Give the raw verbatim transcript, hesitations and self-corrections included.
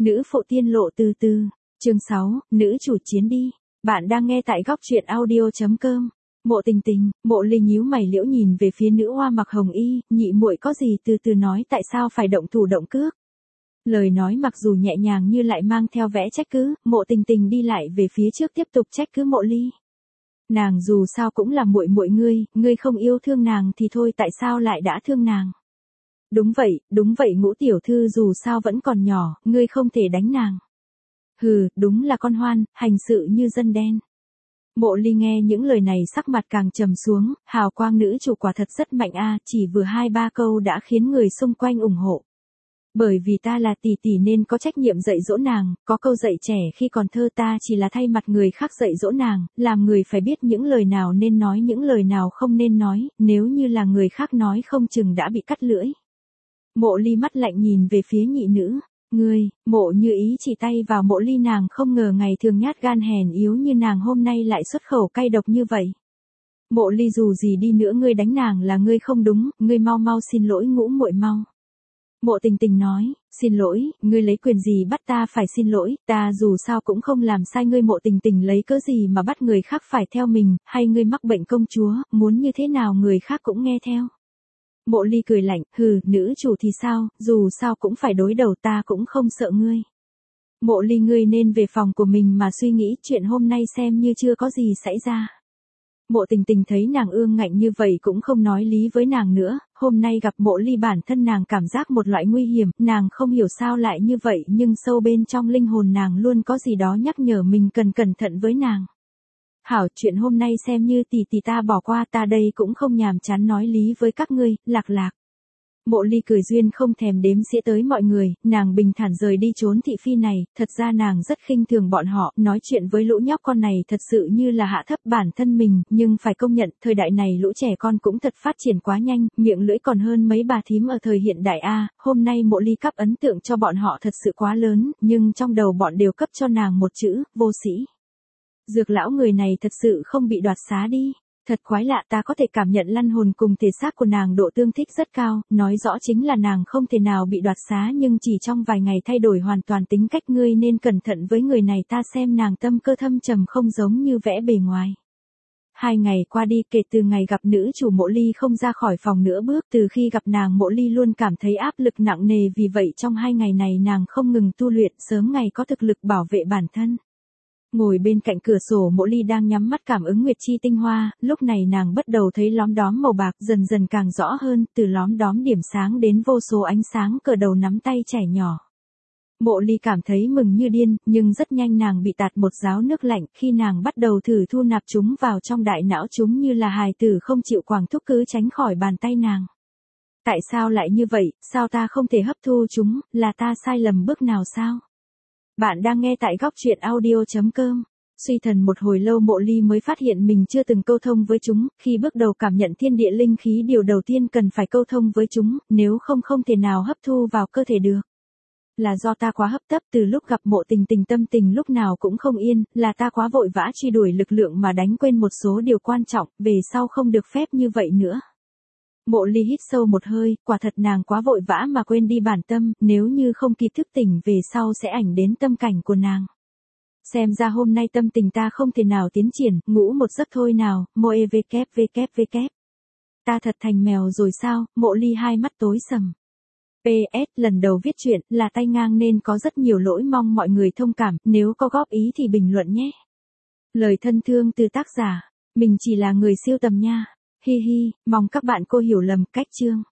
Nữ phụ tiên lộ từ từ. Chương sáu, nữ chủ chiến đi. Bạn đang nghe tại góc truyện audio chấm com. Mộ Tình Tình, Mộ Ly nhíu mày liễu nhìn về phía nữ hoa mặc hồng y, nhị muội có gì từ từ nói tại sao phải động thủ động cước. Lời nói mặc dù nhẹ nhàng như lại mang theo vẻ trách cứ, Mộ Tình Tình đi lại về phía trước tiếp tục trách cứ Mộ Ly. Nàng dù sao cũng là muội muội ngươi, ngươi không yêu thương nàng thì thôi tại sao lại đã thương nàng. Đúng vậy, đúng vậy Ngũ tiểu thư dù sao vẫn còn nhỏ, ngươi không thể đánh nàng. Hừ, đúng là con hoan, hành sự như dân đen. Mộ Ly nghe những lời này sắc mặt càng trầm xuống, hào quang nữ chủ quả thật rất mạnh a, chỉ vừa hai ba câu đã khiến người xung quanh ủng hộ. Bởi vì ta là tỷ tỷ nên có trách nhiệm dạy dỗ nàng, có câu dạy trẻ khi còn thơ ta chỉ là thay mặt người khác dạy dỗ nàng, làm người phải biết những lời nào nên nói những lời nào không nên nói, nếu như là người khác nói không chừng đã bị cắt lưỡi. Mộ Ly mắt lạnh nhìn về phía nhị nữ. Ngươi, Mộ Như Ý chỉ tay vào Mộ Ly, nàng không ngờ ngày thường nhát gan hèn yếu như nàng hôm nay lại xuất khẩu cay độc như vậy. Mộ Ly dù gì đi nữa ngươi đánh nàng là ngươi không đúng, ngươi mau mau xin lỗi Ngũ muội mau. Mộ Tình Tình nói, xin lỗi, ngươi lấy quyền gì bắt ta phải xin lỗi, ta dù sao cũng không làm sai ngươi. Mộ Tình Tình lấy cớ gì mà bắt người khác phải theo mình, hay ngươi mắc bệnh công chúa, muốn như thế nào người khác cũng nghe theo. Mộ Ly cười lạnh, hừ, nữ chủ thì sao, dù sao cũng phải đối đầu, ta cũng không sợ ngươi. Mộ Ly ngươi nên về phòng của mình mà suy nghĩ, chuyện hôm nay xem như chưa có gì xảy ra. Mộ Tình Tình thấy nàng ương ngạnh như vậy cũng không nói lý với nàng nữa, hôm nay gặp Mộ Ly bản thân nàng cảm giác một loại nguy hiểm, nàng không hiểu sao lại như vậy nhưng sâu bên trong linh hồn nàng luôn có gì đó nhắc nhở mình cần cẩn thận với nàng. Hảo, chuyện hôm nay xem như tỷ tỷ ta bỏ qua, ta đây cũng không nhàm chán nói lý với các ngươi, lạc lạc. Mộ Ly cười duyên không thèm đếm xỉa tới mọi người, nàng bình thản rời đi trốn thị phi này, thật ra nàng rất khinh thường bọn họ, nói chuyện với lũ nhóc con này thật sự như là hạ thấp bản thân mình, nhưng phải công nhận, thời đại này lũ trẻ con cũng thật phát triển quá nhanh, miệng lưỡi còn hơn mấy bà thím ở thời hiện đại a. Hôm nay Mộ Ly cấp ấn tượng cho bọn họ thật sự quá lớn, nhưng trong đầu bọn đều cấp cho nàng một chữ, vô sĩ. Dược lão người này thật sự không bị đoạt xá đi. Thật quái lạ, ta có thể cảm nhận lăn hồn cùng thể xác của nàng độ tương thích rất cao, nói rõ chính là nàng không thể nào bị đoạt xá nhưng chỉ trong vài ngày thay đổi hoàn toàn tính cách, ngươi nên cẩn thận với người này, ta xem nàng tâm cơ thâm trầm không giống như vẽ bề ngoài. Hai ngày qua đi kể từ ngày gặp nữ chủ Mộ Ly không ra khỏi phòng nữa bước, từ khi gặp nàng Mộ Ly luôn cảm thấy áp lực nặng nề, vì vậy trong hai ngày này nàng không ngừng tu luyện, sớm ngày có thực lực bảo vệ bản thân. Ngồi bên cạnh cửa sổ Mộ Ly đang nhắm mắt cảm ứng nguyệt chi tinh hoa, lúc này nàng bắt đầu thấy lóm đóm màu bạc dần dần càng rõ hơn, từ lóm đóm điểm sáng đến vô số ánh sáng cỡ đầu nắm tay trẻ nhỏ. Mộ Ly cảm thấy mừng như điên, nhưng rất nhanh nàng bị tạt một gáo nước lạnh, khi nàng bắt đầu thử thu nạp chúng vào trong đại não chúng như là hài tử không chịu quàng thúc cứ tránh khỏi bàn tay nàng. Tại sao lại như vậy, sao ta không thể hấp thu chúng, là ta sai lầm bước nào sao? Bạn đang nghe tại góc truyện audio chấm com. Suy thần một hồi lâu Mộ Ly mới phát hiện mình chưa từng câu thông với chúng, khi bước đầu cảm nhận thiên địa linh khí điều đầu tiên cần phải câu thông với chúng, nếu không không thể nào hấp thu vào cơ thể được. Là do ta quá hấp tấp, từ lúc gặp Mộ Tình Tình tâm tình lúc nào cũng không yên, là ta quá vội vã truy đuổi lực lượng mà đánh quên một số điều quan trọng, về sau không được phép như vậy nữa. Mộ Ly hít sâu một hơi, quả thật nàng quá vội vã mà quên đi bản tâm, nếu như không kịp thức tỉnh về sau sẽ ảnh đến tâm cảnh của nàng. Xem ra hôm nay tâm tình ta không thể nào tiến triển, ngủ một giấc thôi nào, moe vkép vkép vkép. Ta thật thành mèo rồi sao? Mộ Ly hai mắt tối sầm. pê ét lần đầu viết truyện là tay ngang nên có rất nhiều lỗi, mong mọi người thông cảm, nếu có góp ý thì bình luận nhé. Lời thân thương từ tác giả, mình chỉ là người siêu tầm nha. Hi hi, mong các bạn cô hiểu lầm, cách chương.